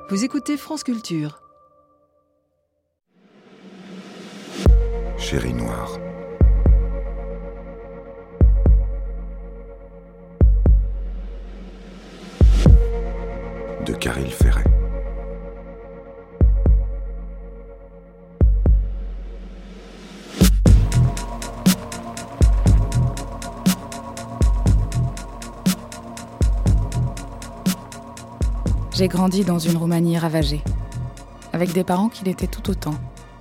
Vous écoutez France Culture. Chérie Noire. De Caril Ferret. J'ai grandi dans une Roumanie ravagée, avec des parents qui l'étaient tout autant.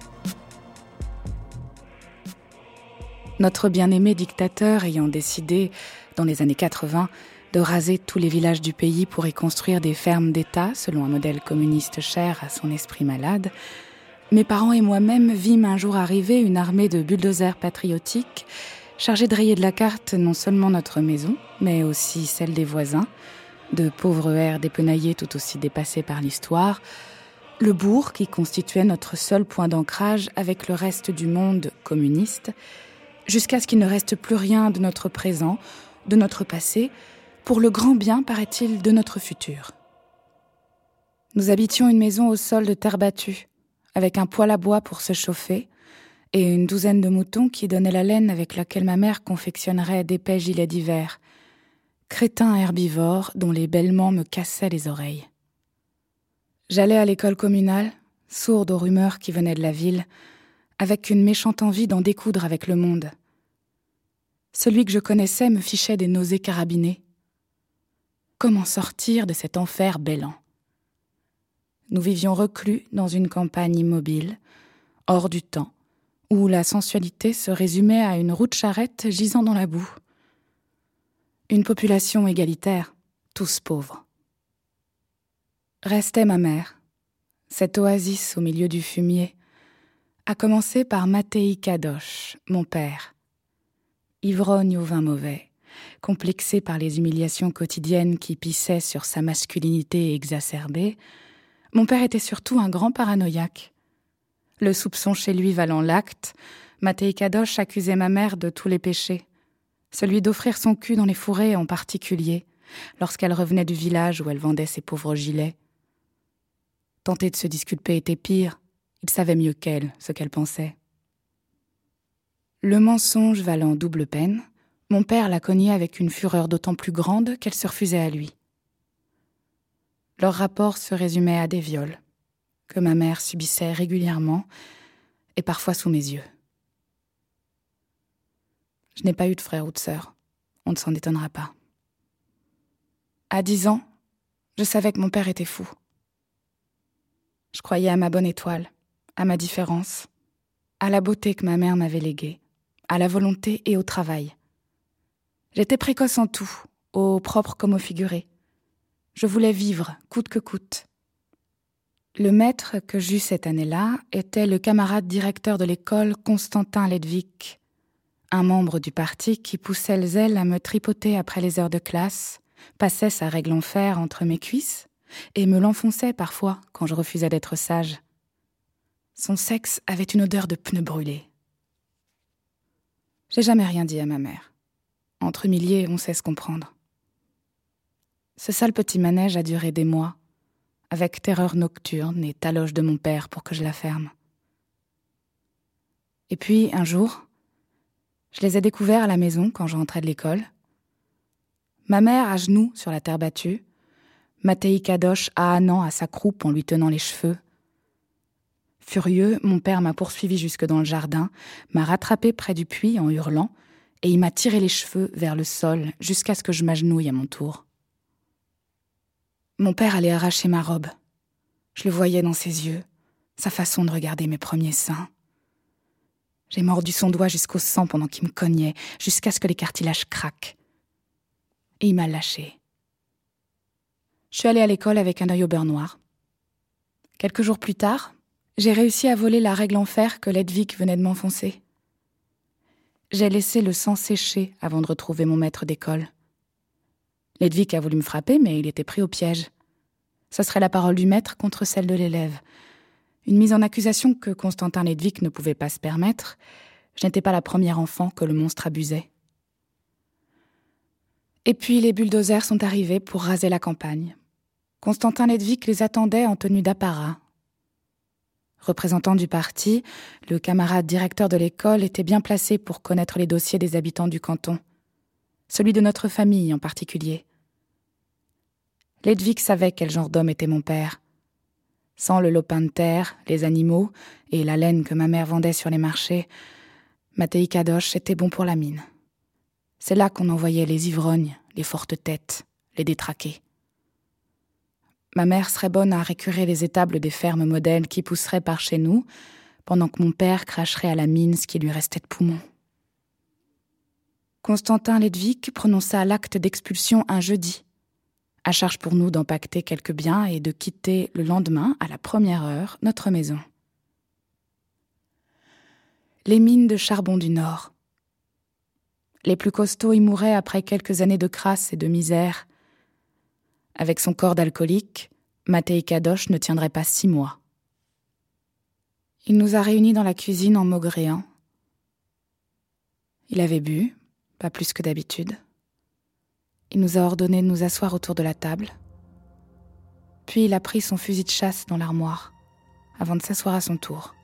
Notre bien-aimé dictateur ayant décidé, dans les années 80, de raser tous les villages du pays pour y construire des fermes d'État selon un modèle communiste cher à son esprit malade, mes parents et moi-même vîmes un jour arriver une armée de bulldozers patriotiques chargés de rayer de la carte non seulement notre maison, mais aussi celle des voisins, de pauvres airs dépenaillés tout aussi dépassés par l'histoire, le bourg qui constituait notre seul point d'ancrage avec le reste du monde communiste, jusqu'à ce qu'il ne reste plus rien de notre présent, de notre passé, pour le grand bien, paraît-il, de notre futur. Nous habitions une maison au sol de terre battue, avec un poêle à bois pour se chauffer, et une douzaine de moutons qui donnaient la laine avec laquelle ma mère confectionnerait d'épais gilets d'hiver, crétins herbivores dont les bêlements me cassaient les oreilles. J'allais à l'école communale, sourde aux rumeurs qui venaient de la ville, avec une méchante envie d'en découdre avec le monde. Celui que je connaissais me fichait des nausées carabinées. Comment sortir de cet enfer bêlant ? Nous vivions reclus dans une campagne immobile, hors du temps, où la sensualité se résumait à une roue de charrette gisant dans la boue. Une population égalitaire, tous pauvres. Restait ma mère, cette oasis au milieu du fumier, à commencer par Matei Kadosh, mon père. Ivrogne au vin mauvais, complexé par les humiliations quotidiennes qui pissaient sur sa masculinité exacerbée, mon père était surtout un grand paranoïaque. Le soupçon chez lui valant l'acte, Matei Kadosh accusait ma mère de tous les péchés. Celui d'offrir son cul dans les fourrés en particulier, lorsqu'elle revenait du village où elle vendait ses pauvres gilets. Tenter de se disculper était pire, il savait mieux qu'elle ce qu'elle pensait. Le mensonge valant double peine, mon père la cognait avec une fureur d'autant plus grande qu'elle se refusait à lui. Leur rapport se résumait à des viols, que ma mère subissait régulièrement et parfois sous mes yeux. Je n'ai pas eu de frère ou de sœur, on ne s'en étonnera pas. À 10 ans, je savais que mon père était fou. Je croyais à ma bonne étoile, à ma différence, à la beauté que ma mère m'avait léguée, à la volonté et au travail. J'étais précoce en tout, au propre comme au figuré. Je voulais vivre, coûte que coûte. Le maître que j'eus cette année-là était le camarade directeur de l'école Constantin Ledvik, un membre du parti qui poussait le zèle à me tripoter après les heures de classe, passait sa règle en fer entre mes cuisses et me l'enfonçait parfois quand je refusais d'être sage. Son sexe avait une odeur de pneus brûlés. J'ai jamais rien dit à ma mère. Entre milliers, on sait se comprendre. Ce sale petit manège a duré des mois, avec terreur nocturne et taloche de mon père pour que je la ferme. Et puis, un jour, je les ai découverts à la maison quand je rentrais de l'école. Ma mère à genoux sur la terre battue, Matei Kadosh ahanant à sa croupe en lui tenant les cheveux. Furieux, mon père m'a poursuivi jusque dans le jardin, m'a rattrapé près du puits en hurlant, et il m'a tiré les cheveux vers le sol jusqu'à ce que je m'agenouille à mon tour. Mon père allait arracher ma robe. Je le voyais dans ses yeux, sa façon de regarder mes premiers seins. J'ai mordu son doigt jusqu'au sang pendant qu'il me cognait, jusqu'à ce que les cartilages craquent. Et il m'a lâché. Je suis allée à l'école avec un œil au beurre noir. Quelques jours plus tard, j'ai réussi à voler la règle en fer que Ledvik venait de m'enfoncer. J'ai laissé le sang sécher avant de retrouver mon maître d'école. Ledvik a voulu me frapper, mais il était pris au piège. Ce serait la parole du maître contre celle de l'élève. Une mise en accusation que Constantin Ledvik ne pouvait pas se permettre. Je n'étais pas la première enfant que le monstre abusait. Et puis les bulldozers sont arrivés pour raser la campagne. Constantin Ledwig les attendait en tenue d'apparat. Représentant du parti, le camarade directeur de l'école était bien placé pour connaître les dossiers des habitants du canton, celui de notre famille en particulier. Ledwig savait quel genre d'homme était mon père. Sans le lopin de terre, les animaux et la laine que ma mère vendait sur les marchés, Matei Kadosh était bon pour la mine. C'est là qu'on envoyait les ivrognes, les fortes têtes, les détraqués. Ma mère serait bonne à récurer les étables des fermes modèles qui pousseraient par chez nous, pendant que mon père cracherait à la mine ce qui lui restait de poumons. Constantin Ledwig prononça l'acte d'expulsion un jeudi, à charge pour nous d'empacter quelques biens et de quitter le lendemain, à la première heure, notre maison. Les mines de charbon du Nord. Les plus costauds y mouraient après quelques années de crasse et de misère. Avec son corps d'alcoolique, Matei Kadosh ne tiendrait pas 6 mois. Il nous a réunis dans la cuisine en maugréant. Il avait bu, pas plus que d'habitude. Il nous a ordonné de nous asseoir autour de la table. Puis il a pris son fusil de chasse dans l'armoire, avant de s'asseoir à son tour.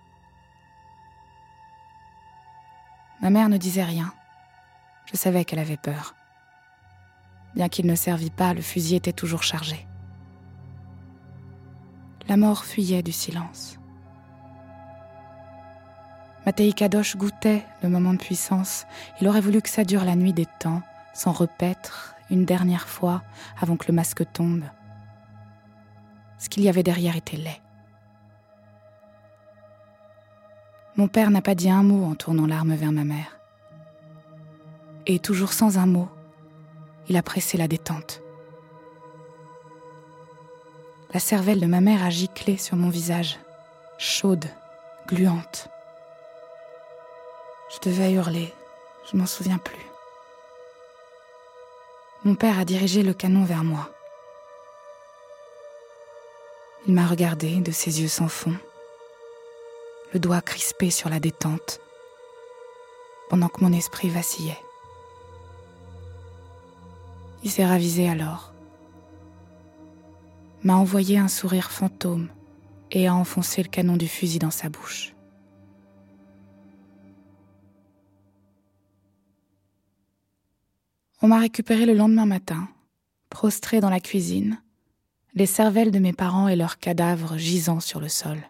Ma mère ne disait rien. Je savais qu'elle avait peur. Bien qu'il ne servît pas, le fusil était toujours chargé. La mort fuyait du silence. Matei Kadosh goûtait le moment de puissance. Il aurait voulu que ça dure la nuit des temps, sans repaître une dernière fois avant que le masque tombe. Ce qu'il y avait derrière était laid. Mon père n'a pas dit un mot en tournant l'arme vers ma mère. Et toujours sans un mot, il a pressé la détente. La cervelle de ma mère a giclé sur mon visage, chaude, gluante. Je devais hurler, je m'en souviens plus. Mon père a dirigé le canon vers moi. Il m'a regardé de ses yeux sans fond, le doigt crispé sur la détente, pendant que mon esprit vacillait. Il s'est ravisé alors, m'a envoyé un sourire fantôme et a enfoncé le canon du fusil dans sa bouche. On m'a récupéré le lendemain matin, prostré dans la cuisine, les cervelles de mes parents et leurs cadavres gisant sur le sol.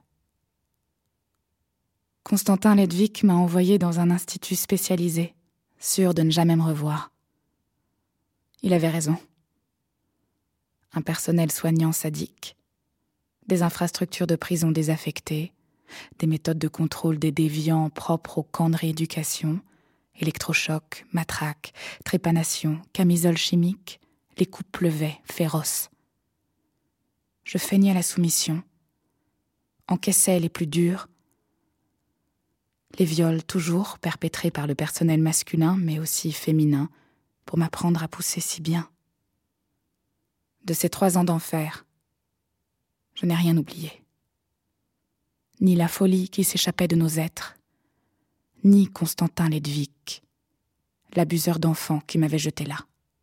Constantin Ledwig m'a envoyé dans un institut spécialisé, sûr de ne jamais me revoir. Il avait raison. Un personnel soignant sadique, des infrastructures de prison désaffectées, des méthodes de contrôle des déviants propres aux camps de rééducation, électrochocs, matraques, trépanation, camisoles chimiques, les coups pleuvaient, féroces. Je feignais la soumission, encaissais les plus durs, les viols toujours perpétrés par le personnel masculin mais aussi féminin pour m'apprendre à pousser si bien. De ces 3 ans d'enfer, je n'ai rien oublié. Ni la folie qui s'échappait de nos êtres, ni Constantin Ledwig, l'abuseur d'enfants qui m'avait jeté là.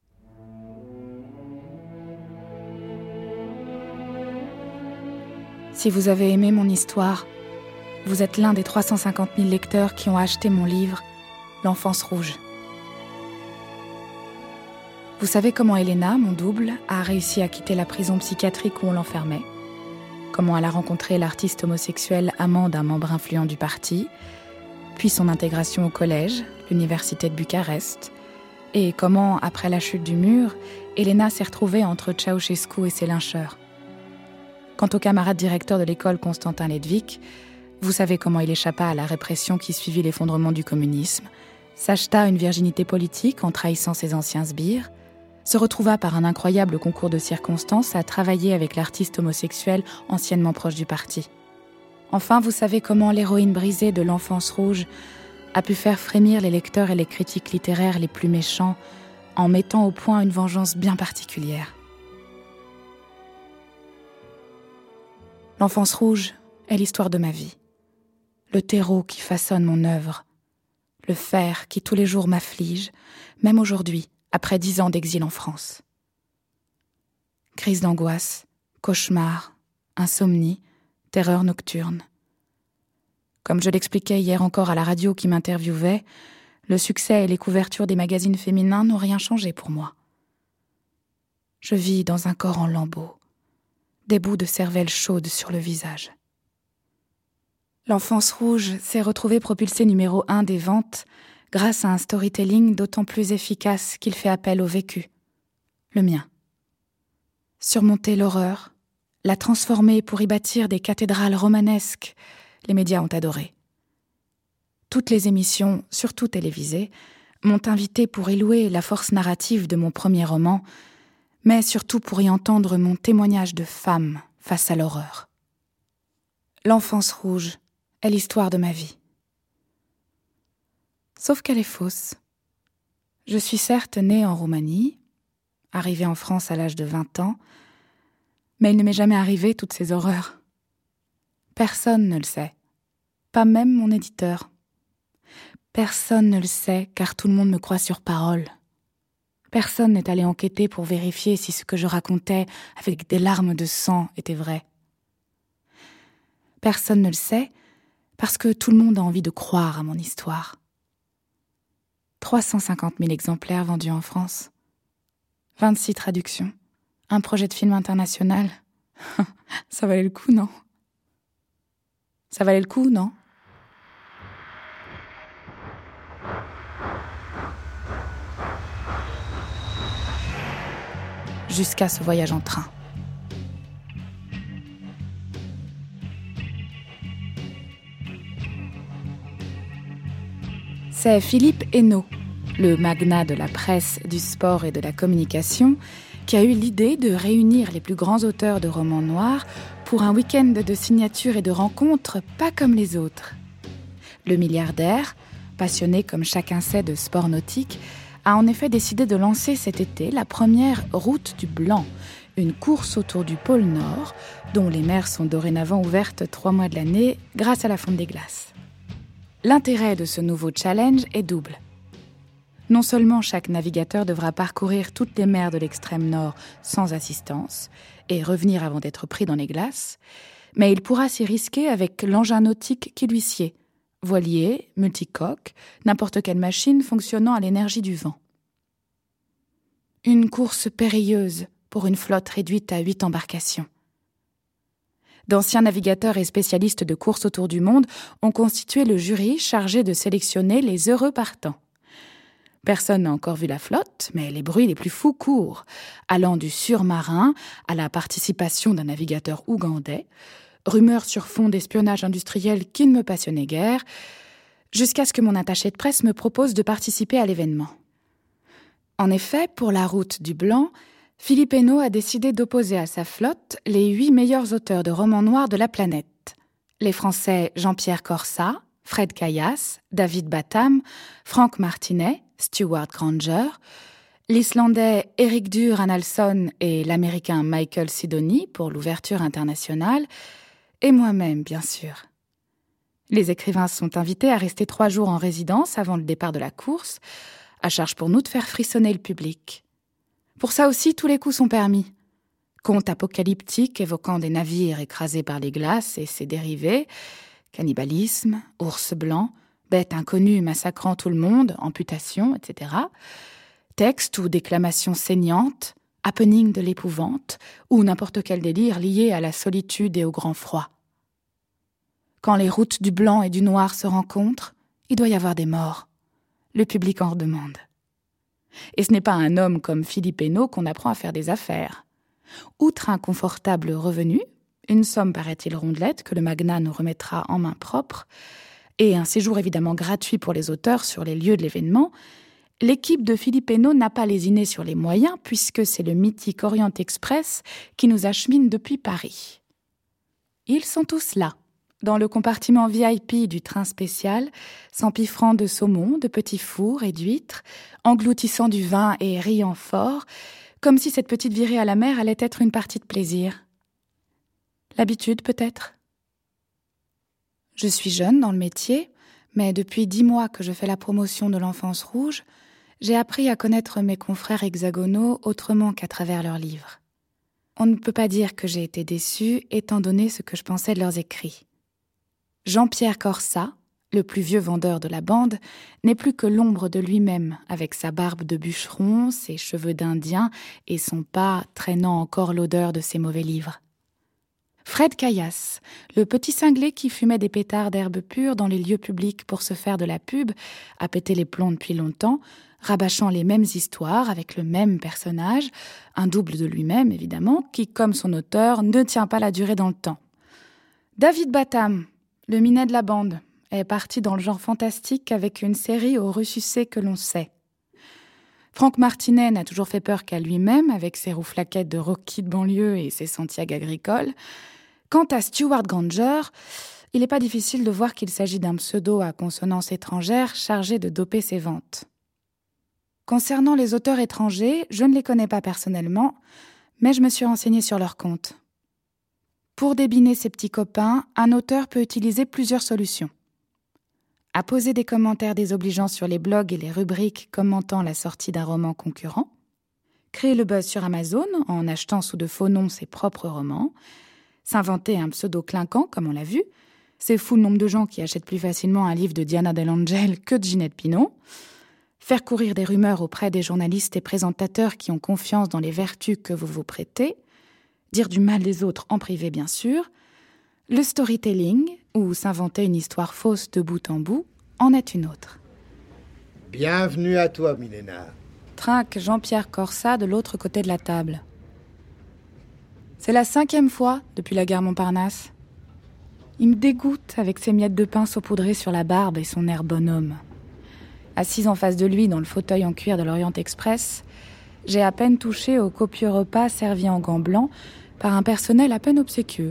Si vous avez aimé mon histoire, vous êtes l'un des 350 000 lecteurs qui ont acheté mon livre « L'enfance rouge ». Vous savez comment Elena, mon double, a réussi à quitter la prison psychiatrique où on l'enfermait, comment elle a rencontré l'artiste homosexuel amant d'un membre influent du parti, puis son intégration au collège, l'université de Bucarest, et comment, après la chute du mur, Elena s'est retrouvée entre Ceausescu et ses lyncheurs. Quant au camarade directeur de l'école Constantin Ledwig, vous savez comment il échappa à la répression qui suivit l'effondrement du communisme, s'acheta une virginité politique en trahissant ses anciens sbires, se retrouva par un incroyable concours de circonstances à travailler avec l'artiste homosexuel anciennement proche du parti. Enfin, vous savez comment l'héroïne brisée de l'enfance rouge a pu faire frémir les lecteurs et les critiques littéraires les plus méchants en mettant au point une vengeance bien particulière. L'enfance rouge est l'histoire de ma vie, le terreau qui façonne mon œuvre, le fer qui tous les jours m'afflige, même aujourd'hui, après 10 ans d'exil en France. Crise d'angoisse, cauchemars, insomnie, terreur nocturne. Comme je l'expliquais hier encore à la radio qui m'interviewait, le succès et les couvertures des magazines féminins n'ont rien changé pour moi. Je vis dans un corps en lambeaux, des bouts de cervelle chaude sur le visage. L'Enfance rouge s'est retrouvé propulsé numéro 1 des ventes grâce à un storytelling d'autant plus efficace qu'il fait appel au vécu, le mien. Surmonter l'horreur, la transformer pour y bâtir des cathédrales romanesques, les médias ont adoré. Toutes les émissions, surtout télévisées, m'ont invité pour y louer la force narrative de mon premier roman, mais surtout pour y entendre mon témoignage de femme face à l'horreur. L'Enfance rouge est l'histoire de ma vie. Sauf qu'elle est fausse. Je suis certes née en Roumanie, arrivée en France à l'âge de 20 ans, mais il ne m'est jamais arrivé toutes ces horreurs. Personne ne le sait, pas même mon éditeur. Personne ne le sait car tout le monde me croit sur parole. Personne n'est allé enquêter pour vérifier si ce que je racontais avec des larmes de sang était vrai. Personne ne le sait parce que tout le monde a envie de croire à mon histoire. 350 000 exemplaires vendus en France. 26 traductions. Un projet de film international. Ça valait le coup, non ? Ça valait le coup, non ? Jusqu'à ce voyage en train. C'est Philippe Hénault, le magnat de la presse, du sport et de la communication, qui a eu l'idée de réunir les plus grands auteurs de romans noirs pour un week-end de signatures et de rencontres pas comme les autres. Le milliardaire, passionné comme chacun sait de sport nautique, a en effet décidé de lancer cet été la première Route du Blanc, une course autour du pôle Nord, dont les mers sont dorénavant ouvertes 3 mois de l'année grâce à la fonte des glaces. L'intérêt de ce nouveau challenge est double. Non seulement chaque navigateur devra parcourir toutes les mers de l'extrême nord sans assistance et revenir avant d'être pris dans les glaces, mais il pourra s'y risquer avec l'engin nautique qui lui sied, voilier, multicoque, n'importe quelle machine fonctionnant à l'énergie du vent. Une course périlleuse pour une flotte réduite à 8 embarcations. D'anciens navigateurs et spécialistes de courses autour du monde ont constitué le jury chargé de sélectionner les heureux partants. Personne n'a encore vu la flotte, mais les bruits les plus fous courent, allant du surmarin à la participation d'un navigateur ougandais, rumeurs sur fond d'espionnage industriel qui ne me passionnait guère, jusqu'à ce que mon attaché de presse me propose de participer à l'événement. En effet, pour la Route du Blanc, Philippe Hénault a décidé d'opposer à sa flotte les 8 meilleurs auteurs de romans noirs de la planète. Les Français Jean-Pierre Corsa, Fred Kayas, David Batam, Frank Martinet, Stuart Granger, l'Islandais Erik Dur Arnaldsson et l'Américain Michael Sidoni pour l'ouverture internationale, et moi-même, bien sûr. Les écrivains sont invités à rester 3 jours en résidence avant le départ de la course, à charge pour nous de faire frissonner le public. Pour ça aussi, tous les coups sont permis. Contes apocalyptiques évoquant des navires écrasés par les glaces et ses dérivés, cannibalisme, ours blanc, bêtes inconnues massacrant tout le monde, amputation, etc. Textes ou déclamations saignantes, happening de l'épouvante, ou n'importe quel délire lié à la solitude et au grand froid. Quand les routes du blanc et du noir se rencontrent, il doit y avoir des morts. Le public en redemande. Et ce n'est pas un homme comme Philippe Hénault qu'on apprend à faire des affaires. Outre un confortable revenu, une somme paraît-il rondelette que le magnat nous remettra en main propre, et un séjour évidemment gratuit pour les auteurs sur les lieux de l'événement, l'équipe de Philippe Hénault n'a pas lésiné sur les moyens puisque c'est le mythique Orient Express qui nous achemine depuis Paris. Ils sont tous là, dans le compartiment VIP du train spécial, s'empiffrant de saumon, de petits fours et d'huîtres, engloutissant du vin et riant fort, comme si cette petite virée à la mer allait être une partie de plaisir. L'habitude, peut-être. Je suis jeune dans le métier, mais depuis 10 mois que je fais la promotion de l'Enfance rouge, j'ai appris à connaître mes confrères hexagonaux autrement qu'à travers leurs livres. On ne peut pas dire que j'ai été déçue, étant donné ce que je pensais de leurs écrits. Jean-Pierre Corsat, le plus vieux vendeur de la bande, n'est plus que l'ombre de lui-même, avec sa barbe de bûcheron, ses cheveux d'Indien et son pas traînant encore l'odeur de ses mauvais livres. Fred Caillasse, le petit cinglé qui fumait des pétards d'herbe pure dans les lieux publics pour se faire de la pub, a pété les plombs depuis longtemps, rabâchant les mêmes histoires avec le même personnage, un double de lui-même évidemment, qui, comme son auteur, ne tient pas la durée dans le temps. David Batham, le minet de la bande, est parti dans le genre fantastique avec une série au ressucé que l'on sait. Franck Martinet n'a toujours fait peur qu'à lui-même, avec ses rouflaquettes de Rocky de banlieue et ses Santiago agricoles. Quant à Stewart Granger, il n'est pas difficile de voir qu'il s'agit d'un pseudo à consonance étrangère chargé de doper ses ventes. Concernant les auteurs étrangers, je ne les connais pas personnellement, mais je me suis renseignée sur leur compte. Pour débiner ses petits copains, un auteur peut utiliser plusieurs solutions. À poser des commentaires désobligeants sur les blogs et les rubriques commentant la sortie d'un roman concurrent, créer le buzz sur Amazon en achetant sous de faux noms ses propres romans, s'inventer un pseudo clinquant, comme on l'a vu, c'est fou le nombre de gens qui achètent plus facilement un livre de Diana Dell'Angel que de Ginette Pinot, faire courir des rumeurs auprès des journalistes et présentateurs qui ont confiance dans les vertus que vous vous prêtez, dire du mal des autres en privé bien sûr, le storytelling, ou s'inventer une histoire fausse de bout en bout, en est une autre. Bienvenue à toi, Milena. Trinque Jean-Pierre Corsat de l'autre côté de la table. C'est la 5e fois depuis la gare Montparnasse. Il me dégoûte avec ses miettes de pain saupoudrées sur la barbe et son air bonhomme. Assise en face de lui dans le fauteuil en cuir de l'Orient Express, j'ai à peine touché au copieux repas servi en gants blancs par un personnel à peine obséquieux.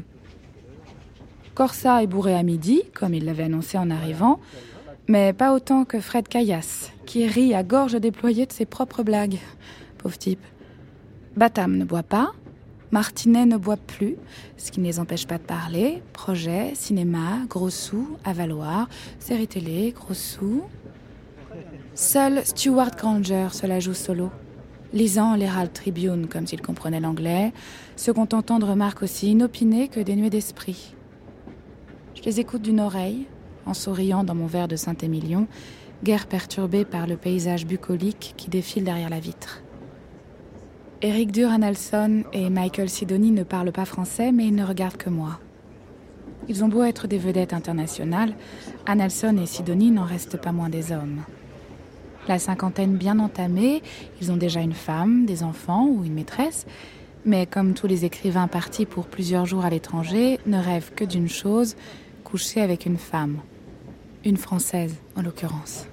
Corsat est bourré à midi, comme il l'avait annoncé en arrivant, mais pas autant que Fred Caillasse, qui rit à gorge déployée de ses propres blagues. Pauvre type. Batham ne boit pas, Martinet ne boit plus, ce qui ne les empêche pas de parler. Projet, cinéma, gros sous, avaloir, série télé, gros sous. Seul Stewart Granger se la joue solo, lisant l'Herald Tribune comme s'il comprenait l'anglais, se contentant de remarques aussi inopinées que dénuées d'esprit. Je les écoute d'une oreille, en souriant dans mon verre de Saint-Émilion, guère perturbé par le paysage bucolique qui défile derrière la vitre. Eric Durr-Annelson et Michael Sidoni ne parlent pas français, mais ils ne regardent que moi. Ils ont beau être des vedettes internationales, Annelson et Sidoni n'en restent pas moins des hommes. La cinquantaine bien entamée, ils ont déjà une femme, des enfants ou une maîtresse, mais comme tous les écrivains partis pour plusieurs jours à l'étranger, ne rêvent que d'une chose, coucher avec une femme. Une Française, en l'occurrence.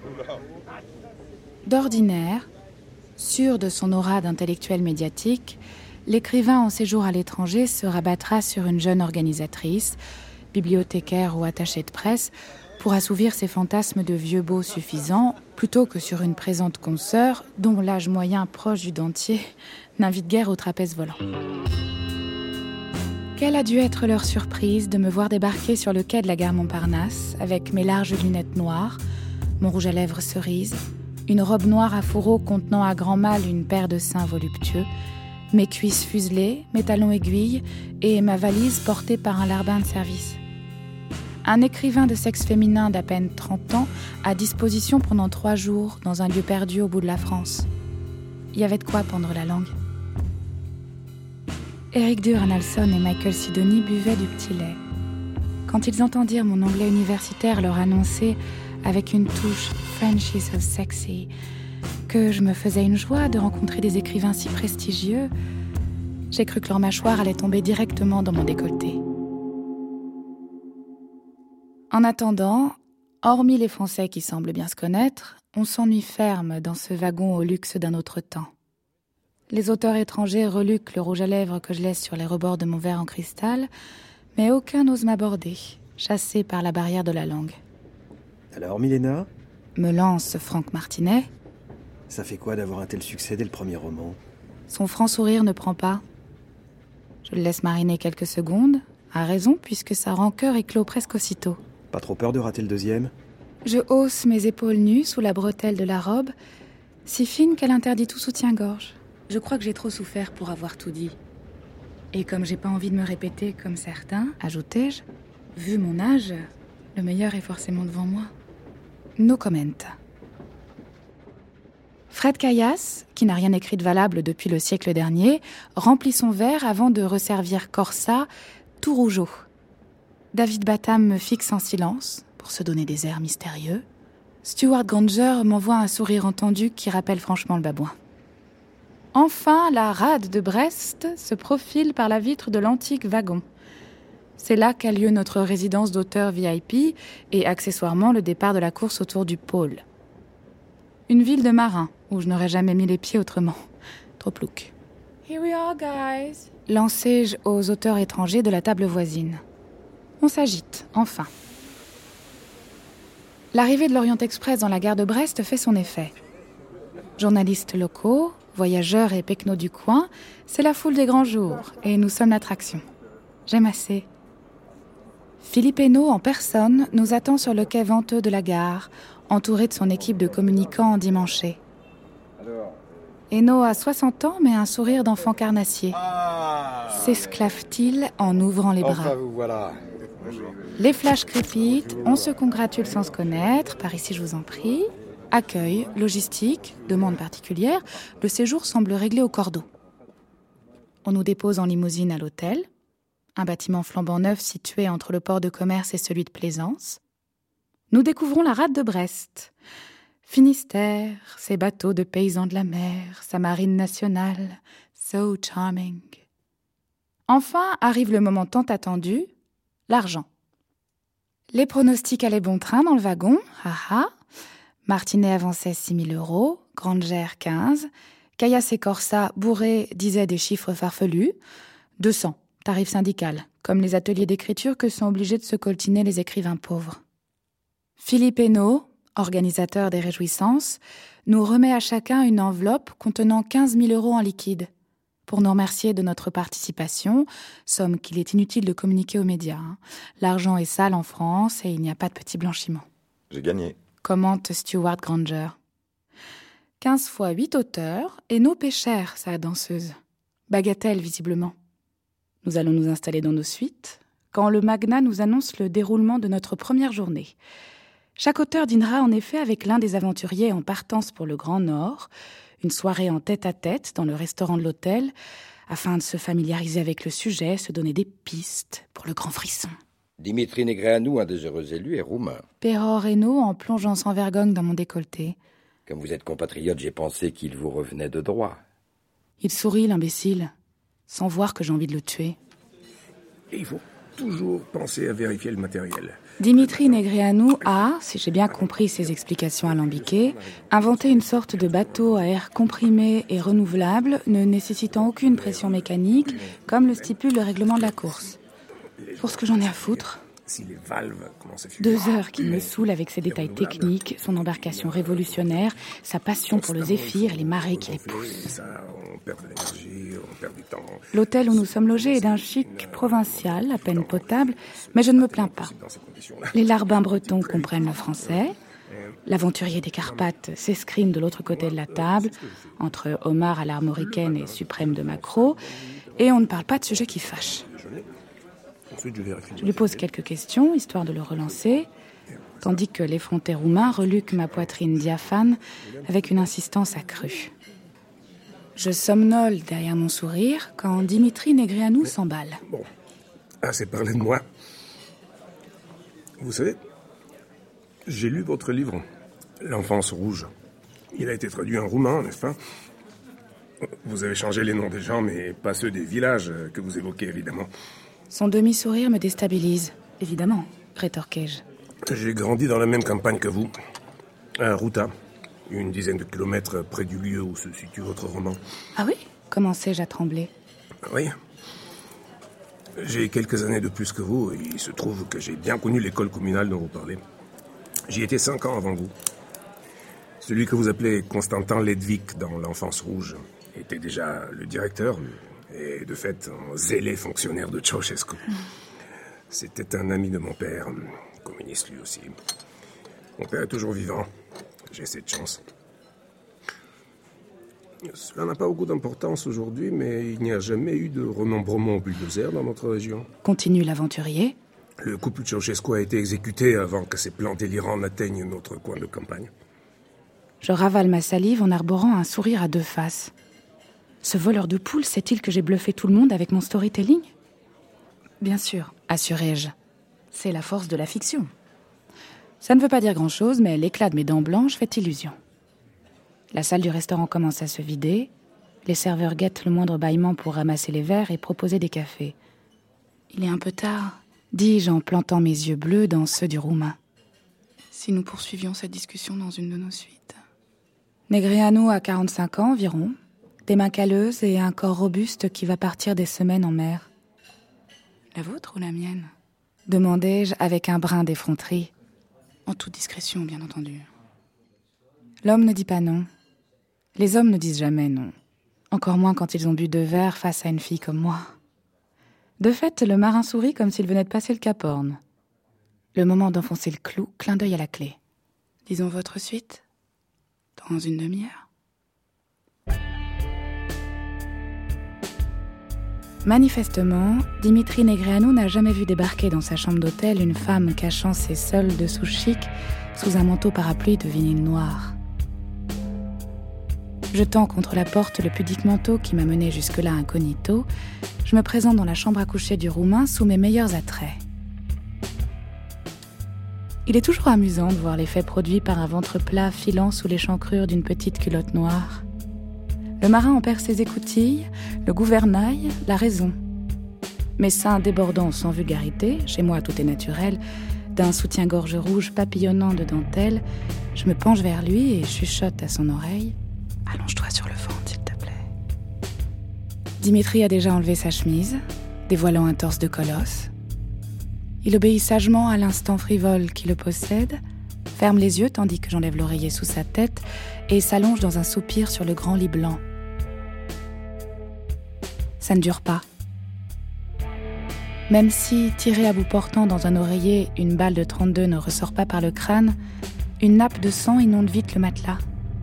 D'ordinaire, sûr de son aura d'intellectuel médiatique, l'écrivain en séjour à l'étranger se rabattra sur une jeune organisatrice, bibliothécaire ou attachée de presse, pour assouvir ses fantasmes de vieux beaux suffisants, plutôt que sur une présente consoeur dont l'âge moyen proche du dentier n'invite guère au trapèze volant. Quelle a dû être leur surprise de me voir débarquer sur le quai de la gare Montparnasse avec mes larges lunettes noires, mon rouge à lèvres cerise, une robe noire à fourreau contenant à grand mal une paire de seins voluptueux, mes cuisses fuselées, mes talons aiguilles et ma valise portée par un larbin de service. Un écrivain de sexe féminin d'à peine 30 ans à disposition pendant 3 jours dans un lieu perdu au bout de la France. Il y avait de quoi pendre la langue. Eric Durr-Annelson et Michael Sidoni buvaient du petit lait. Quand ils entendirent mon anglais universitaire leur annoncer avec une touche « French is so sexy » que je me faisais une joie de rencontrer des écrivains si prestigieux, j'ai cru que leur mâchoire allait tomber directement dans mon décolleté. En attendant, hormis les Français qui semblent bien se connaître, on s'ennuie ferme dans ce wagon au luxe d'un autre temps. Les auteurs étrangers reluquent le rouge à lèvres que je laisse sur les rebords de mon verre en cristal, mais aucun n'ose m'aborder, chassé par la barrière de la langue. Alors, Milena ? Me lance Franck Martinet. Ça fait quoi d'avoir un tel succès dès le premier roman ? Son franc sourire ne prend pas. Je le laisse mariner quelques secondes, à raison puisque sa rancœur éclot presque aussitôt. Pas trop peur de rater le deuxième ? Je hausse mes épaules nues sous la bretelle de la robe, si fine qu'elle interdit tout soutien-gorge. Je crois que j'ai trop souffert pour avoir tout dit. Et comme j'ai pas envie de me répéter comme certains, ajoutai-je, vu mon âge, le meilleur est forcément devant moi. No comment. Fred Caillasse, qui n'a rien écrit de valable depuis le siècle dernier, remplit son verre avant de resservir Corsa, tout rougeau. David Batham me fixe en silence, pour se donner des airs mystérieux. Stewart Granger m'envoie un sourire entendu qui rappelle franchement le babouin. Enfin, la rade de Brest se profile par la vitre de l'antique wagon. C'est là qu'a lieu notre résidence d'auteur VIP et accessoirement le départ de la course autour du pôle. Une ville de marins où je n'aurais jamais mis les pieds autrement. Trop plouc. Here we are, guys. Lançai-je aux auteurs étrangers de la table voisine. On s'agite, enfin. L'arrivée de l'Orient Express dans la gare de Brest fait son effet. Journalistes locaux, voyageurs et pecnos du coin, c'est la foule des grands jours et nous sommes l'attraction. J'aime assez. Philippe Hénaud en personne nous attend sur le quai venteux de la gare, entouré de son équipe de communicants endimanchés. Hénaud a 60 ans mais un sourire d'enfant carnassier. S'esclave-t-il en ouvrant les bras. Enfin, vous voilà. Les flashs crépitent, on se congratule sans se connaître, par ici je vous en prie. Accueil, logistique, demande particulière, le séjour semble réglé au cordeau. On nous dépose en limousine à l'hôtel, un bâtiment flambant neuf situé entre le port de commerce et celui de plaisance. Nous découvrons la rade de Brest. Finistère, ces bateaux de paysans de la mer, sa marine nationale, so charming. Enfin arrive le moment tant attendu, l'argent. Les pronostics allaient bon train dans le wagon, haha. Martinet avançait 6 000 €, Granger 15, Caillasse et Corsa, bourrés, disaient des chiffres farfelus, 200, tarif syndical, comme les ateliers d'écriture que sont obligés de se coltiner les écrivains pauvres. Philippe Hénaud, organisateur des réjouissances, nous remet à chacun une enveloppe contenant 15 000 € en liquide, pour nous remercier de notre participation, somme qu'il est inutile de communiquer aux médias. L'argent est sale en France et il n'y a pas de petit blanchiment. J'ai gagné. Commente Stewart Granger. 15 fois 8 auteurs, et nos pêcheurs, sa danseuse. Bagatelle, visiblement. Nous allons nous installer dans nos suites, quand le magnat nous annonce le déroulement de notre première journée. Chaque auteur dînera en effet avec l'un des aventuriers en partance pour le Grand Nord, une soirée en tête-à-tête dans le restaurant de l'hôtel, afin de se familiariser avec le sujet, se donner des pistes pour le grand frisson. Dimitri Negreanu, un des heureux élus, est roumain. Péror Hénaud en plongeant sans vergogne dans mon décolleté. Comme vous êtes compatriote, j'ai pensé qu'il vous revenait de droit. Il sourit, l'imbécile, sans voir que j'ai envie de le tuer. Et il faut toujours penser à vérifier le matériel. Dimitri Negreanu a, si j'ai bien compris ses explications alambiquées, inventé une sorte de bateau à air comprimé et renouvelable, ne nécessitant aucune pression mécanique, comme le stipule le règlement de la course. Pour ce que j'en ai à foutre. Si les valves commencent à fumer. 2 heures qu'il me saoule avec ses détails techniques, son embarcation révolutionnaire, sa passion pour le zéphyr et les marées qui les poussent. Ça, on perd de l'énergie, on perd du temps. L'hôtel où nous sommes logés est d'un chic provincial, à peine potable, mais je ne me plains pas. Les larbins bretons comprennent le français. L'aventurier des Carpates s'escrime de l'autre côté de la table, entre homard à l'armoricaine et suprême de maquereau, et on ne parle pas de sujets qui fâchent. Je lui pose quelques questions, histoire de le relancer, tandis que l'effronté roumain reluque ma poitrine diaphane avec une insistance accrue. Je somnole derrière mon sourire quand Dimitri Negreanu s'emballe. Bon, assez parlé de moi. Vous savez, j'ai lu votre livre, L'enfance rouge. Il a été traduit en roumain, n'est-ce pas? Vous avez changé les noms des gens, mais pas ceux des villages que vous évoquez, évidemment. Son demi-sourire me déstabilise, évidemment, rétorquai-je. J'ai grandi dans la même campagne que vous, à Ruta, une dizaine de kilomètres près du lieu où se situe votre roman. Ah oui? Commençai-je à trembler. Oui. J'ai quelques années de plus que vous, et il se trouve que j'ai bien connu l'école communale dont vous parlez. J'y étais 5 ans avant vous. Celui que vous appelez Constantin Ledvic dans L'Enfance Rouge était déjà le directeur, et de fait un zélé fonctionnaire de Ceausescu. C'était un ami de mon père, communiste lui aussi. Mon père est toujours vivant, j'ai cette chance. Cela n'a pas beaucoup d'importance aujourd'hui, mais il n'y a jamais eu de remembrement au bulldozer dans notre région. Continue l'aventurier. Le couple Ceausescu a été exécuté avant que ces plans délirants n'atteignent notre coin de campagne. Je ravale ma salive en arborant un sourire à deux faces. Ce voleur de poules sait-il que j'ai bluffé tout le monde avec mon storytelling ? Bien sûr, assurai-je. C'est la force de la fiction. Ça ne veut pas dire grand-chose, mais l'éclat de mes dents blanches fait illusion. La salle du restaurant commence à se vider. Les serveurs guettent le moindre bâillement pour ramasser les verres et proposer des cafés. Il est un peu tard, dis-je en plantant mes yeux bleus dans ceux du Roumain. Si nous poursuivions cette discussion dans une de nos suites. Negreanu a 45 ans environ, des mains calleuses et un corps robuste qui va partir des semaines en mer. La vôtre ou la mienne ? Demandai-je avec un brin d'effronterie. En toute discrétion, bien entendu. L'homme ne dit pas non. Les hommes ne disent jamais non. Encore moins quand ils ont bu 2 verres face à une fille comme moi. De fait, le marin sourit comme s'il venait de passer le Cap Horn. Le moment d'enfoncer le clou, clin d'œil à la clé. Disons votre suite ? Dans une demi-heure. Manifestement, Dimitri Negreanu n'a jamais vu débarquer dans sa chambre d'hôtel une femme cachant ses soldes sous chic sous un manteau parapluie de vinyle noir. Jetant contre la porte le pudique manteau qui m'a mené jusque-là incognito, je me présente dans la chambre à coucher du Roumain sous mes meilleurs attraits. Il est toujours amusant de voir l'effet produit par un ventre plat filant sous l'échancrure d'une petite culotte noire. Le marin en perd ses écoutilles, le gouvernail, la raison. Mes seins débordant sans vulgarité, chez moi tout est naturel, d'un soutien-gorge rouge papillonnant de dentelle, je me penche vers lui et chuchote à son oreille. « Allonge-toi sur le ventre, s'il te plaît. » Dimitri a déjà enlevé sa chemise, dévoilant un torse de colosse. Il obéit sagement à l'instant frivole qui le possède, ferme les yeux tandis que j'enlève l'oreiller sous sa tête et s'allonge dans un soupir sur le grand lit blanc. Ça ne dure pas. Même si, tiré à bout portant dans un oreiller, une balle de 32 ne ressort pas par le crâne, une nappe de sang inonde vite le matelas.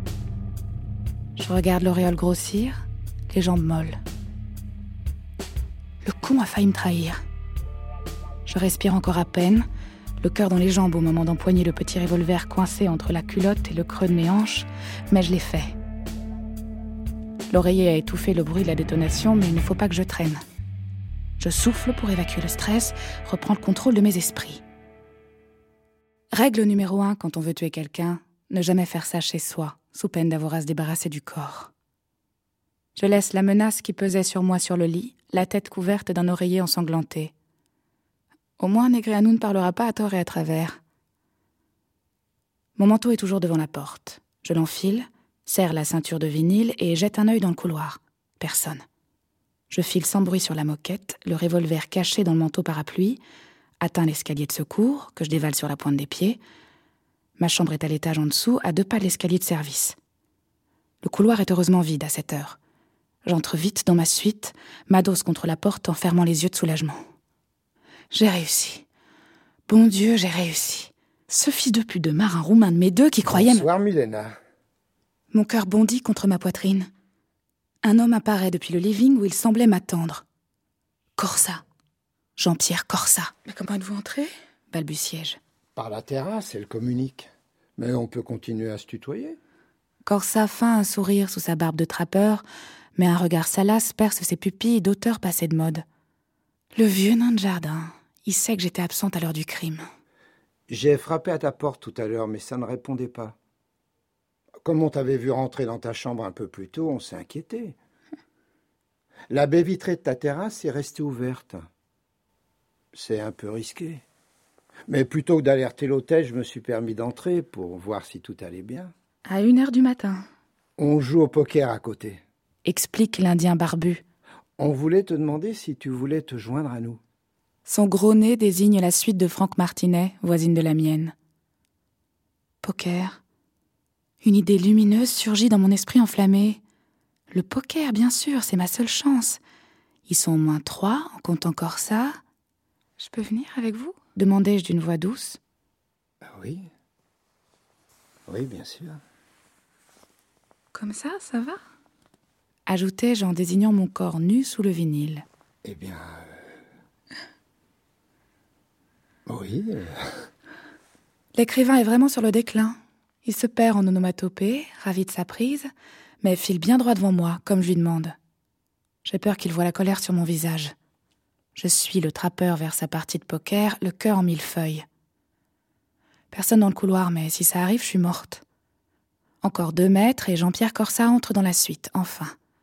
Je regarde l'auréole grossir, les jambes molles. Le con a failli me trahir. Je respire encore à peine, le cœur dans les jambes au moment d'empoigner le petit revolver coincé entre la culotte et le creux de mes hanches, mais je l'ai fait. L'oreiller a étouffé le bruit de la détonation, mais il ne faut pas que je traîne. Je souffle pour évacuer le stress, reprendre le contrôle de mes esprits. Règle numéro 1 quand on veut tuer quelqu'un, ne jamais faire ça chez soi, sous peine d'avoir à se débarrasser du corps. Je laisse la menace qui pesait sur moi sur le lit, la tête couverte d'un oreiller ensanglanté. Au moins, Negreanu ne parlera pas à tort et à travers. Mon manteau est toujours devant la porte. Je l'enfile, serre la ceinture de vinyle et jette un œil dans le couloir. Personne. Je file sans bruit sur la moquette, le revolver caché dans le manteau parapluie, atteins l'escalier de secours, que je dévale sur la pointe des pieds. Ma chambre est à l'étage en dessous, à 2 pas de l'escalier de service. Le couloir est heureusement vide à cette heure. J'entre vite dans ma suite, m'adosse contre la porte en fermant les yeux de soulagement. J'ai réussi. Bon Dieu, j'ai réussi. Ce fils de pute de marin roumain de mes deux qui croyait... Bonsoir, Milena. Mon cœur bondit contre ma poitrine. Un homme apparaît depuis le living où il semblait m'attendre. Corsa. Jean-Pierre Corsa. Mais comment êtes-vous entré ? Balbutiai-je. Par la terrasse, elle communique. Mais on peut continuer à se tutoyer. Corsa feint un sourire sous sa barbe de trappeur, mais un regard salace perce ses pupilles d'auteur passé de mode. Le vieux nain de jardin, il sait que j'étais absente à l'heure du crime. J'ai frappé à ta porte tout à l'heure, mais ça ne répondait pas. Comme on t'avait vu rentrer dans ta chambre un peu plus tôt, on s'est inquiété. La baie vitrée de ta terrasse est restée ouverte. C'est un peu risqué. Mais plutôt que d'alerter l'hôtel, je me suis permis d'entrer pour voir si tout allait bien. À 1h du matin. On joue au poker à côté. Explique l'Indien barbu. On voulait te demander si tu voulais te joindre à nous. Son gros nez désigne la suite de Franck Martinet, voisine de la mienne. Poker. Une idée lumineuse surgit dans mon esprit enflammé. Le poker, bien sûr, c'est ma seule chance. Ils sont au moins 3, en comptant Corsa. Je peux venir avec vous ? Demandai-je d'une voix douce. Oui. Oui, bien sûr. Comme ça va ? ajoutai-je en désignant mon corps nu sous le vinyle. Eh bien... Oui. L'écrivain est vraiment sur le déclin. Il se perd en onomatopée, ravi de sa prise, mais file bien droit devant moi, comme je lui demande. J'ai peur qu'il voie la colère sur mon visage. Je suis le trappeur vers sa partie de poker, le cœur en millefeuille. Personne dans le couloir, mais si ça arrive, je suis morte. Encore 2 mètres et Jean-Pierre Corsa entre dans la suite, enfin.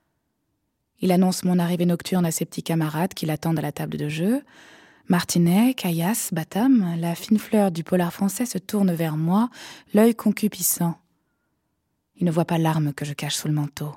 Il annonce mon arrivée nocturne à ses petits camarades qui l'attendent à la table de jeu. Martinet, Caillasse, Batam, la fine fleur du polar français se tourne vers moi, l'œil concupissant. Il ne voit pas l'arme que je cache sous le manteau.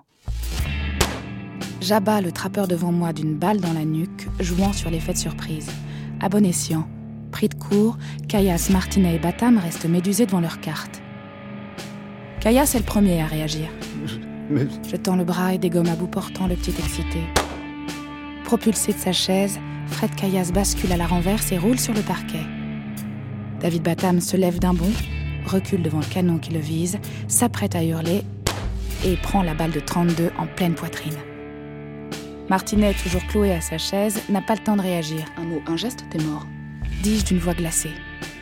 J'abats le trappeur devant moi d'une balle dans la nuque, jouant sur l'effet de surprise. À bon escient, pris de court, Caillasse, Martinet et Batam restent médusés devant leurs cartes. Caillasse est le premier à réagir. Je tends le bras et dégomme à bout portant le petit excité. Propulsé de sa chaise, Fred Caillasse bascule à la renverse et roule sur le parquet. David Batam se lève d'un bond, recule devant le canon qui le vise, s'apprête à hurler et prend la balle de 32 en pleine poitrine. Martinet, toujours cloué à sa chaise, n'a pas le temps de réagir. Un mot, un geste, t'es mort. Dis-je d'une voix glacée.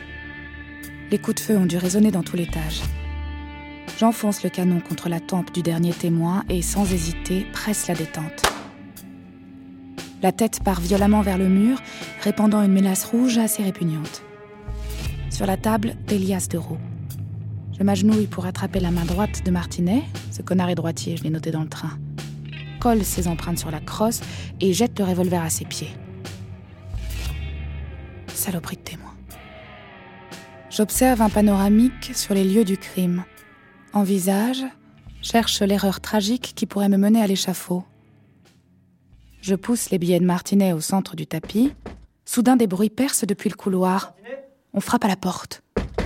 Les coups de feu ont dû résonner dans tout l'étage. J'enfonce le canon contre la tempe du dernier témoin et, sans hésiter, presse la détente. La tête part violemment vers le mur, répandant une mélasse rouge assez répugnante. Sur la table, des liasses de roues. Je m'agenouille pour attraper la main droite de Martinet, ce connard est droitier, je l'ai noté dans le train. Colle ses empreintes sur la crosse et jette le revolver à ses pieds. Saloperie de témoin. J'observe un panoramique sur les lieux du crime. Envisage, cherche l'erreur tragique qui pourrait me mener à l'échafaud. Je pousse les billets de Martinet au centre du tapis. Soudain, des bruits percent depuis le couloir. On frappe à la porte.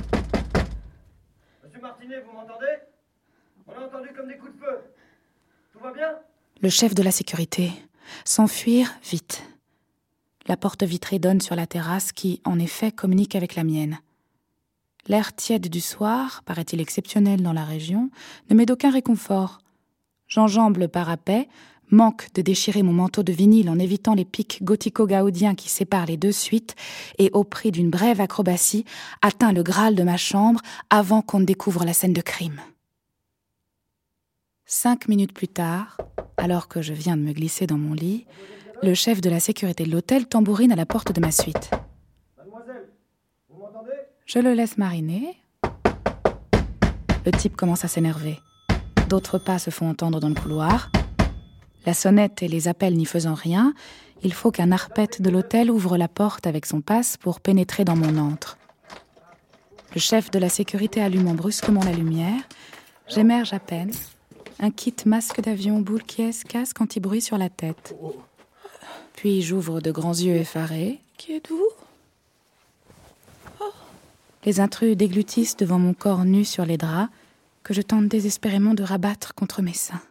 Monsieur Martinet, vous m'entendez? On a entendu comme des coups de feu. Tout va bien? Le chef de la sécurité. S'enfuir vite. La porte vitrée donne sur la terrasse qui, en effet, communique avec la mienne. L'air tiède du soir, paraît-il exceptionnel dans la région, ne m'est d'aucun réconfort. J'enjambe le parapet, manque de déchirer mon manteau de vinyle en évitant les pics gothico-gaaudiens qui séparent les 2 suites et, au prix d'une brève acrobatie, atteins le Graal de ma chambre avant qu'on ne découvre la scène de crime. 5 minutes plus tard, alors que je viens de me glisser dans mon lit, le chef de la sécurité de l'hôtel tambourine à la porte de ma suite. Mademoiselle, vous m'entendez? Je le laisse mariner. Le type commence à s'énerver. D'autres pas se font entendre dans le couloir. La sonnette et les appels n'y faisant rien, il faut qu'un arpète de l'hôtel ouvre la porte avec son passe pour pénétrer dans mon antre. Le chef de la sécurité allumant brusquement la lumière, j'émerge à peine. Un kit masque d'avion, boule caisse, casque anti-bruit sur la tête. Puis j'ouvre de grands yeux effarés. Qui êtes-vous? Les intrus déglutissent devant mon corps nu sur les draps, que je tente désespérément de rabattre contre mes seins.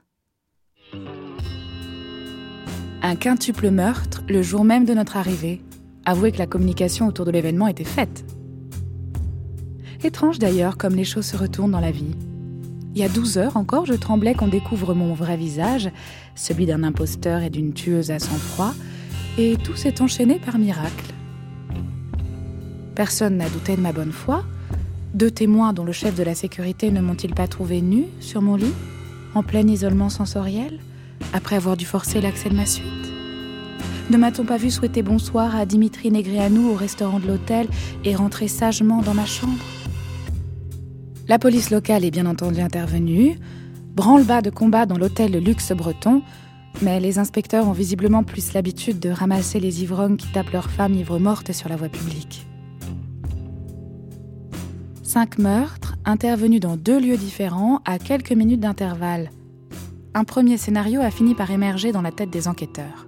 Un quintuple meurtre le jour même de notre arrivée. Avouez que la communication autour de l'événement était faite. Étrange d'ailleurs comme les choses se retournent dans la vie. Il y a 12 heures encore, je tremblais qu'on découvre mon vrai visage, celui d'un imposteur et d'une tueuse à sang-froid, et tout s'est enchaîné par miracle. Personne n'a douté de ma bonne foi. 2 témoins dont le chef de la sécurité ne m'ont-ils pas trouvé nu sur mon lit, en plein isolement sensoriel, après avoir dû forcer l'accès de ma suite? Ne m'a-t-on pas vu souhaiter bonsoir à Dimitri Negreanu au restaurant de l'hôtel et rentrer sagement dans ma chambre? La police locale est bien entendu intervenue. Branle-bas de combat dans l'hôtel Luxe Breton, mais les inspecteurs ont visiblement plus l'habitude de ramasser les ivrognes qui tapent leurs femmes ivres mortes sur la voie publique. 5 meurtres, intervenus dans 2 lieux différents, à quelques minutes d'intervalle. Un premier scénario a fini par émerger dans la tête des enquêteurs.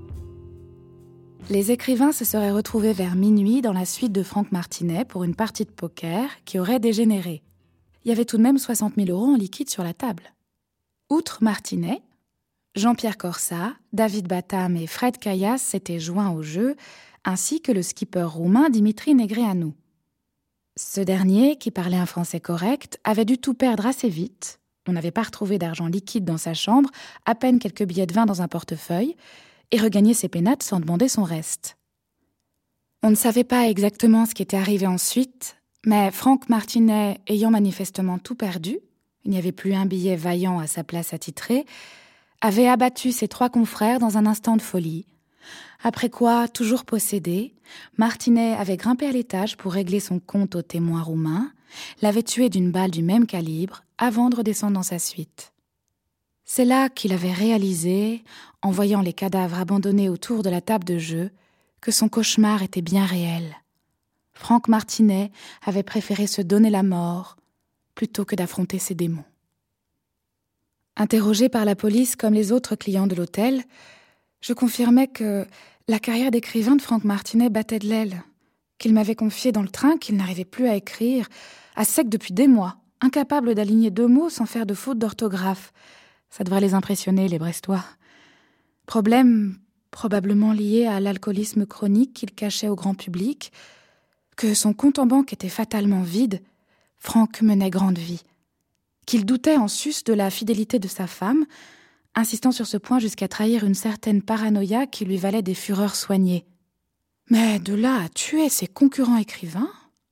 Les écrivains se seraient retrouvés vers minuit dans la suite de Franck Martinet pour une partie de poker qui aurait dégénéré. Il y avait tout de même 60 000 € en liquide sur la table. Outre Martinet, Jean-Pierre Corsa, David Batam et Fred Caillasse s'étaient joints au jeu, ainsi que le skipper roumain Dimitri Negreanu. Ce dernier, qui parlait un français correct, avait dû tout perdre assez vite, On n'avait pas retrouvé d'argent liquide dans sa chambre, à peine quelques billets de vin dans un portefeuille, et regagné ses pénates sans demander son reste. On ne savait pas exactement ce qui était arrivé ensuite, mais Frank Martinet ayant manifestement tout perdu, il n'y avait plus un billet vaillant à sa place attitrée, avait abattu ses 3 confrères dans un instant de folie. Après quoi, toujours possédé, Martinet avait grimpé à l'étage pour régler son compte au témoin roumain, l'avait tué d'une balle du même calibre avant de redescendre dans sa suite. C'est là qu'il avait réalisé, en voyant les cadavres abandonnés autour de la table de jeu, que son cauchemar était bien réel. Frank Martinet avait préféré se donner la mort plutôt que d'affronter ses démons. Interrogé par la police comme les autres clients de l'hôtel, je confirmais que la carrière d'écrivain de Frank Martinet battait de l'aile, qu'il m'avait confié dans le train qu'il n'arrivait plus à écrire, à sec depuis des mois, incapable d'aligner 2 mots sans faire de faute d'orthographe. Ça devrait les impressionner, les Brestois. Problème probablement lié à l'alcoolisme chronique qu'il cachait au grand public, que son compte en banque était fatalement vide, Frank menait grande vie, qu'il doutait en sus de la fidélité de sa femme, insistant sur ce point jusqu'à trahir une certaine paranoïa qui lui valait des fureurs soignées. Mais de là à tuer ses concurrents écrivains?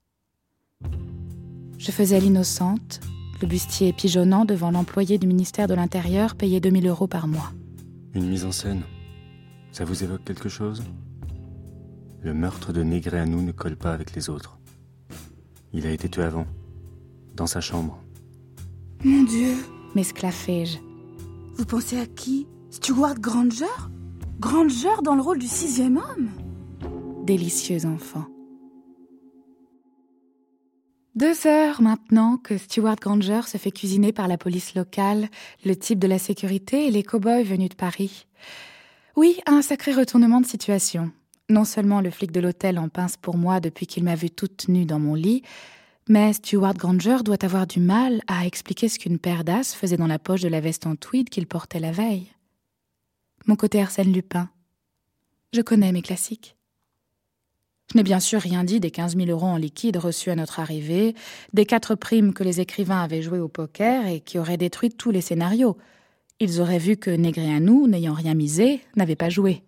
Je faisais l'innocente, le bustier pigeonnant devant l'employé du ministère de l'Intérieur payé 2 000 € par mois. Une mise en scène, ça vous évoque quelque chose? Le meurtre de Negreanu ne colle pas avec les autres. Il a été tué avant, dans sa chambre. Mon Dieu! M'esclaffai-je. Vous pensez à qui? Stewart Granger? Granger dans le rôle du 6e homme? Délicieux enfant. 2 heures maintenant que Stewart Granger se fait cuisiner par la police locale, le type de la sécurité et les cow-boys venus de Paris. Oui, un sacré retournement de situation. Non seulement le flic de l'hôtel en pince pour moi depuis qu'il m'a vue toute nue dans mon lit, mais Stewart Granger doit avoir du mal à expliquer ce qu'une paire d'as faisait dans la poche de la veste en tweed qu'il portait la veille. Mon côté Arsène Lupin. Je connais mes classiques. Je n'ai bien sûr rien dit des 15 000 € en liquide reçus à notre arrivée, des 4 primes que les écrivains avaient jouées au poker et qui auraient détruit tous les scénarios. Ils auraient vu que Negreanu, n'ayant rien misé, n'avait pas joué.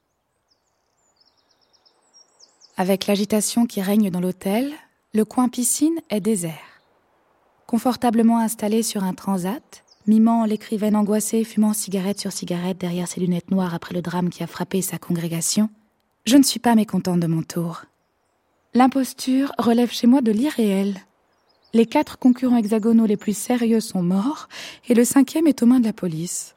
Avec l'agitation qui règne dans l'hôtel, le coin piscine est désert. Confortablement installé sur un transat, mimant l'écrivaine angoissée fumant cigarette sur cigarette derrière ses lunettes noires après le drame qui a frappé sa congrégation, je ne suis pas mécontente de mon tour. L'imposture relève chez moi de l'irréel. Les 4 concurrents hexagonaux les plus sérieux sont morts et le 5e est aux mains de la police.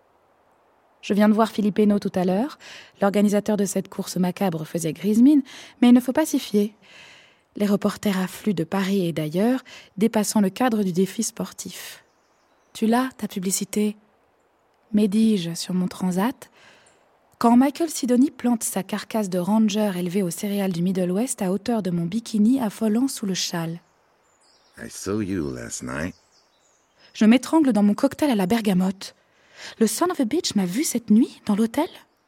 Je viens de voir Philippe Hénaud tout à l'heure. L'organisateur de cette course macabre faisait grise mine, mais il ne faut pas s'y fier. Les reporters affluent de Paris et d'ailleurs, dépassant le cadre du défi sportif. Tu l'as, ta publicité? Médis-je sur mon transat, quand Michael Sidoni plante sa carcasse de ranger élevée aux céréales du Middle West à hauteur de mon bikini affolant sous le châle. I saw you last night. Je m'étrangle dans mon cocktail à la bergamote. Le son of a bitch m'a vu cette nuit dans l'hôtel.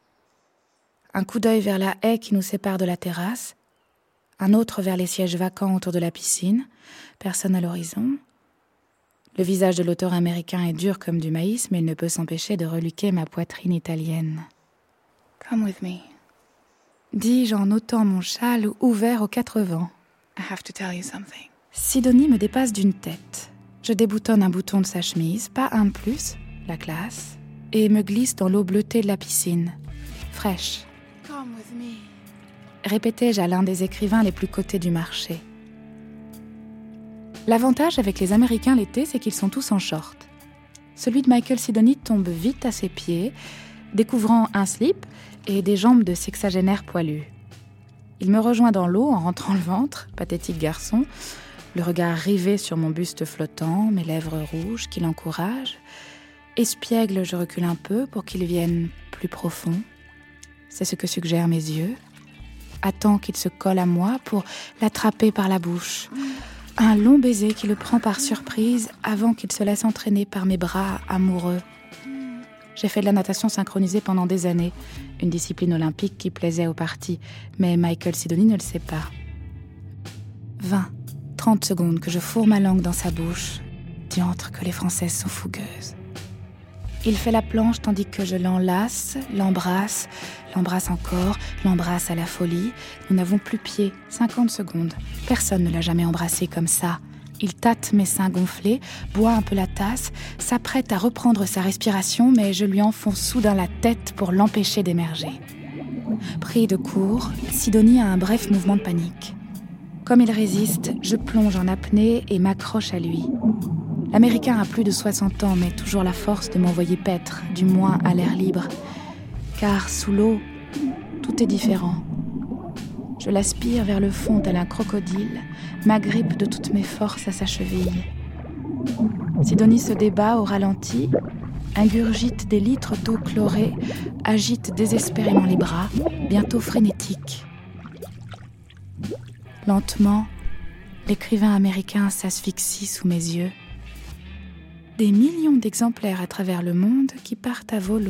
Un coup d'œil vers la haie qui nous sépare de la terrasse, un autre vers les sièges vacants autour de la piscine, personne à l'horizon. Le visage de l'auteur américain est dur comme du maïs, mais il ne peut s'empêcher de reluquer ma poitrine italienne. Come with me. Dis-je en ôtant mon châle ouvert aux 4 vents. I have to tell you something. Sidoni me dépasse d'une tête. Je déboutonne un bouton de sa chemise, pas un de plus, la classe, et me glisse dans l'eau bleutée de la piscine, fraîche. Come with me. Répétais-je à l'un des écrivains les plus cotés du marché. L'avantage avec les Américains l'été, c'est qu'ils sont tous en short. Celui de Michael Sidoni tombe vite à ses pieds, découvrant un slip et des jambes de sexagénaire poilu. Il me rejoint dans l'eau en rentrant le ventre, pathétique garçon, le regard rivé sur mon buste flottant, mes lèvres rouges qui l'encouragent. Espiègle, je recule un peu pour qu'il vienne plus profond. C'est ce que suggèrent mes yeux. Attends qu'il se colle à moi pour l'attraper par la bouche. Un long baiser qui le prend par surprise avant qu'il se laisse entraîner par mes bras amoureux. J'ai fait de la natation synchronisée pendant des années, une discipline olympique qui plaisait aux partis, mais Michael Sidoni ne le sait pas. 20, 30 secondes que je fourre ma langue dans sa bouche, diantre que les Françaises sont fougueuses. Il fait la planche tandis que je l'enlace, l'embrasse encore, l'embrasse à la folie. Nous n'avons plus pied, 50 secondes. Personne ne l'a jamais embrassé comme ça. Il tâte mes seins gonflés, boit un peu la tasse, s'apprête à reprendre sa respiration, mais je lui enfonce soudain la tête pour l'empêcher d'émerger. Pris de court, Sidonie a un bref mouvement de panique. Comme il résiste, je plonge en apnée et m'accroche à lui. L'Américain a plus de 60 ans, mais toujours la force de m'envoyer paître, du moins à l'air libre. Car sous l'eau, tout est différent. Je l'aspire vers le fond tel un crocodile, m'agrippe de toutes mes forces à sa cheville. Sidonie se débat au ralenti, ingurgite des litres d'eau chlorée, agite désespérément les bras, bientôt frénétique. Lentement, l'écrivain américain s'asphyxie sous mes yeux. Des millions d'exemplaires à travers le monde qui partent à volo.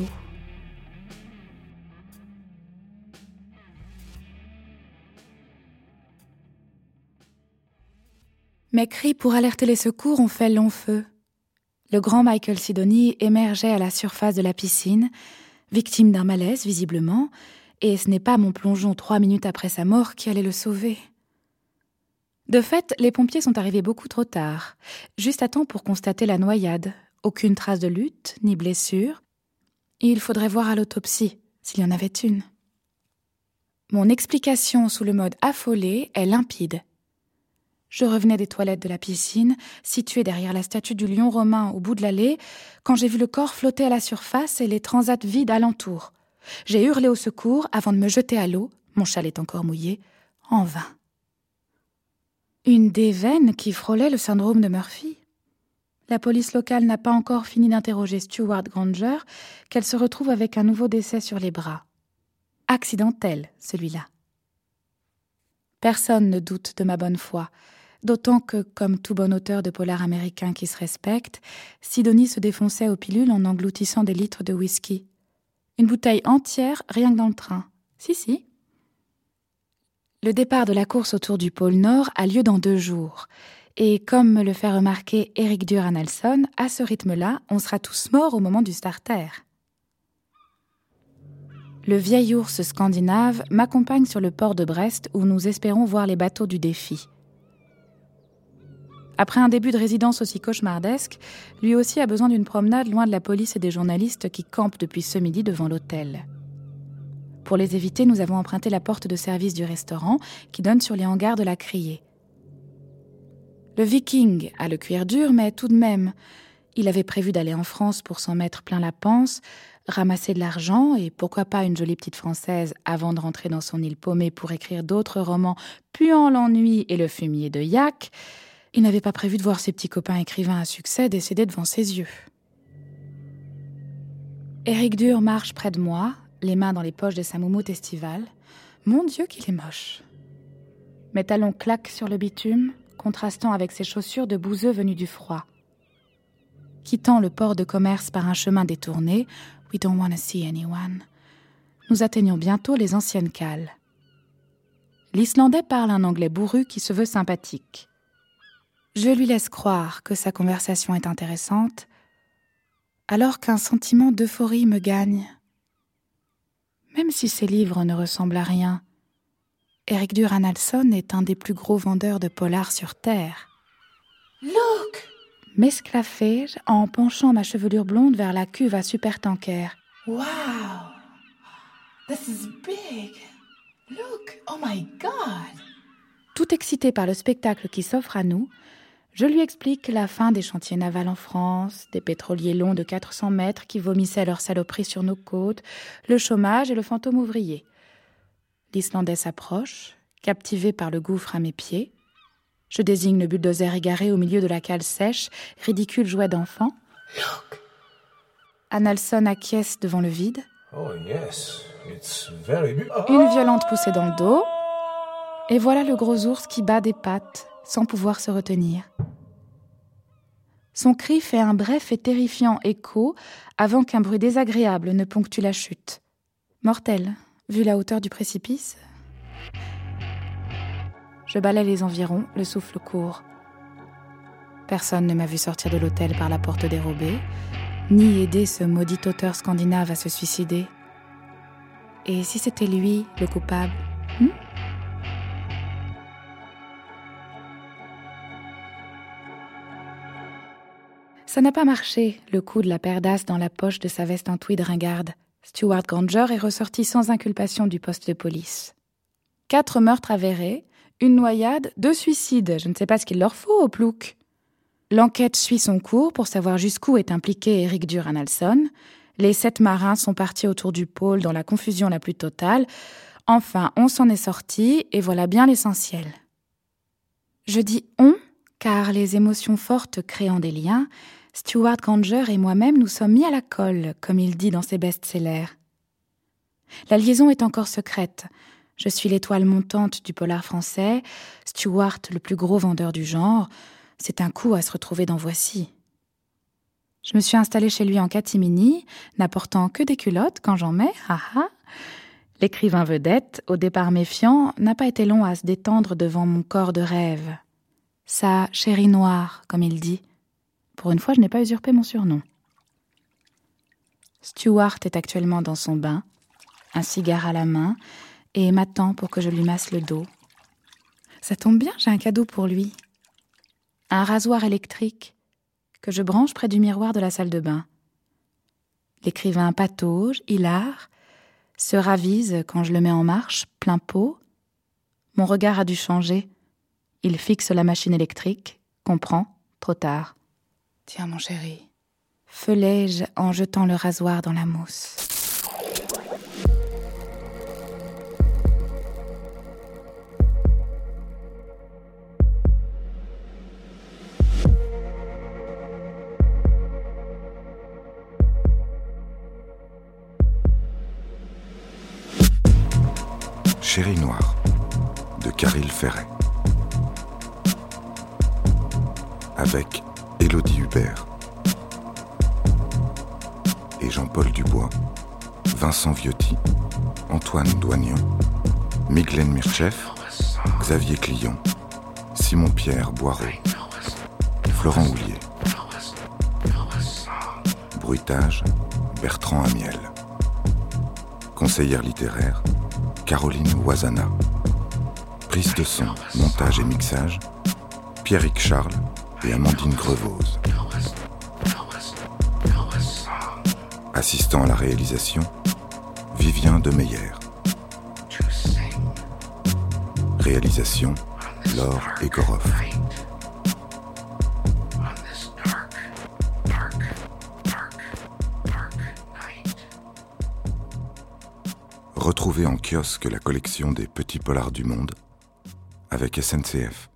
Mes cris pour alerter les secours ont fait long feu. Le grand Michael Sidonie émergeait à la surface de la piscine, victime d'un malaise visiblement, et ce n'est pas mon plongeon 3 minutes après sa mort qui allait le sauver. De fait, les pompiers sont arrivés beaucoup trop tard, juste à temps pour constater la noyade. Aucune trace de lutte, ni blessure. Et il faudrait voir à l'autopsie, s'il y en avait une. Mon explication sous le mode affolé est limpide. Je revenais des toilettes de la piscine, située derrière la statue du lion romain au bout de l'allée, quand j'ai vu le corps flotter à la surface et les transats vides alentour. J'ai hurlé au secours avant de me jeter à l'eau, mon châle est encore mouillé, en vain. Une déveine qui frôlait le syndrome de Murphy. La police locale n'a pas encore fini d'interroger Stewart Granger qu'elle se retrouve avec un nouveau décès sur les bras. Accidentel, celui-là. Personne ne doute de ma bonne foi, d'autant que, comme tout bon auteur de polar américain qui se respecte, Sidonie se défonçait aux pilules en engloutissant des litres de whisky. Une bouteille entière, rien que dans le train. Si. Le départ de la course autour du pôle Nord a lieu dans 2 jours. Et comme me le fait remarquer Eric Duranalson, à ce rythme-là, on sera tous morts au moment du starter. Le vieil ours scandinave m'accompagne sur le port de Brest où nous espérons voir les bateaux du défi. Après un début de résidence aussi cauchemardesque, lui aussi a besoin d'une promenade loin de la police et des journalistes qui campent depuis ce midi devant l'hôtel. Pour les éviter, nous avons emprunté la porte de service du restaurant qui donne sur les hangars de la Criée. Le Viking a le cuir dur, mais tout de même, il avait prévu d'aller en France pour s'en mettre plein la panse, ramasser de l'argent et pourquoi pas une jolie petite Française avant de rentrer dans son île paumée pour écrire d'autres romans puant l'ennui et le fumier de yak. Il n'avait pas prévu de voir ses petits copains écrivains à succès décéder devant ses yeux. Éric Dur marche près de moi, les mains dans les poches de sa moumoute estivale. Mon Dieu qu'il est moche. Mes talons claquent sur le bitume, contrastant avec ses chaussures de bouseux venus du froid. Quittant le port de commerce par un chemin détourné, we don't want to see anyone, nous atteignons bientôt les anciennes cales. L'Islandais parle un anglais bourru qui se veut sympathique. Je lui laisse croire que sa conversation est intéressante, alors qu'un sentiment d'euphorie me gagne. Même si ses livres ne ressemblent à rien, Eric Duranalson est un des plus gros vendeurs de polars sur Terre. Look! M'esclaffai-je en penchant ma chevelure blonde vers la cuve à supertanker. Wow! This is big! Look! Oh my God! Tout excité par le spectacle qui s'offre à nous, je lui explique la fin des chantiers navals en France, des pétroliers longs de 400 mètres qui vomissaient leurs saloperies sur nos côtes, le chômage et le fantôme ouvrier. L'Islandais s'approche, captivé par le gouffre à mes pieds. Je désigne le bulldozer égaré au milieu de la cale sèche, ridicule jouet d'enfant. Look! Analson acquiesce devant le vide. Oh yes, it's very big. Une violente poussée dans le dos. Et voilà le gros ours qui bat des pattes, sans pouvoir se retenir. Son cri fait un bref et terrifiant écho avant qu'un bruit désagréable ne ponctue la chute. Mortel, vu la hauteur du précipice. Je balaie les environs, le souffle court. Personne ne m'a vu sortir de l'hôtel par la porte dérobée, ni aider ce maudit auteur scandinave à se suicider. Et si c'était lui, le coupable, Ça n'a pas marché, le coup de la paire d'as dans la poche de sa veste en tweed ringarde. Stewart Granger est ressorti sans inculpation du poste de police. 4 meurtres avérés, 1 noyade, 2 suicides. Je ne sais pas ce qu'il leur faut au plouc. L'enquête suit son cours pour savoir jusqu'où est impliqué Eric Duranalson. Les 7 marins sont partis autour du pôle dans la confusion la plus totale. Enfin, on s'en est sorti et voilà bien l'essentiel. Je dis « on » car les émotions fortes créant des liens, Stewart Granger et moi-même nous sommes mis à la colle, comme il dit dans ses best-sellers. La liaison est encore secrète. Je suis l'étoile montante du polar français, Stewart le plus gros vendeur du genre. C'est un coup à se retrouver dans Voici. Je me suis installée chez lui en catimini, n'apportant que des culottes quand j'en mets, haha. L'écrivain vedette, au départ méfiant, n'a pas été long à se détendre devant mon corps de rêve. Sa chérie noire, comme il dit. Pour une fois, je n'ai pas usurpé mon surnom. Stewart est actuellement dans son bain, un cigare à la main, et m'attend pour que je lui masse le dos. Ça tombe bien, j'ai un cadeau pour lui. Un rasoir électrique que je branche près du miroir de la salle de bain. L'écrivain patauge, hilar, se ravise quand je le mets en marche, plein pot. Mon regard a dû changer. Il fixe la machine électrique, comprend, trop tard. Tiens, mon chéri, feulai-je en jetant le rasoir dans la mousse. Chérie noire de Caril Ferret. Avec Élodie Hubert et Jean-Paul Dubois, Vincent Viotti, Antoine Doignon, Miglen Mirchev, Xavier Clion, Simon-Pierre Boireau, Florent Houlier. Bruitage, Bertrand Amiel. Conseillère littéraire, Caroline Ouazana. Prise de son, montage et mixage, Pierrick Charles et Amandine Grevose. Assistant à la réalisation, Vivien Demeyer. Réalisation, Laure Egoroff. Retrouvez en kiosque la collection des petits polars du monde avec SNCF.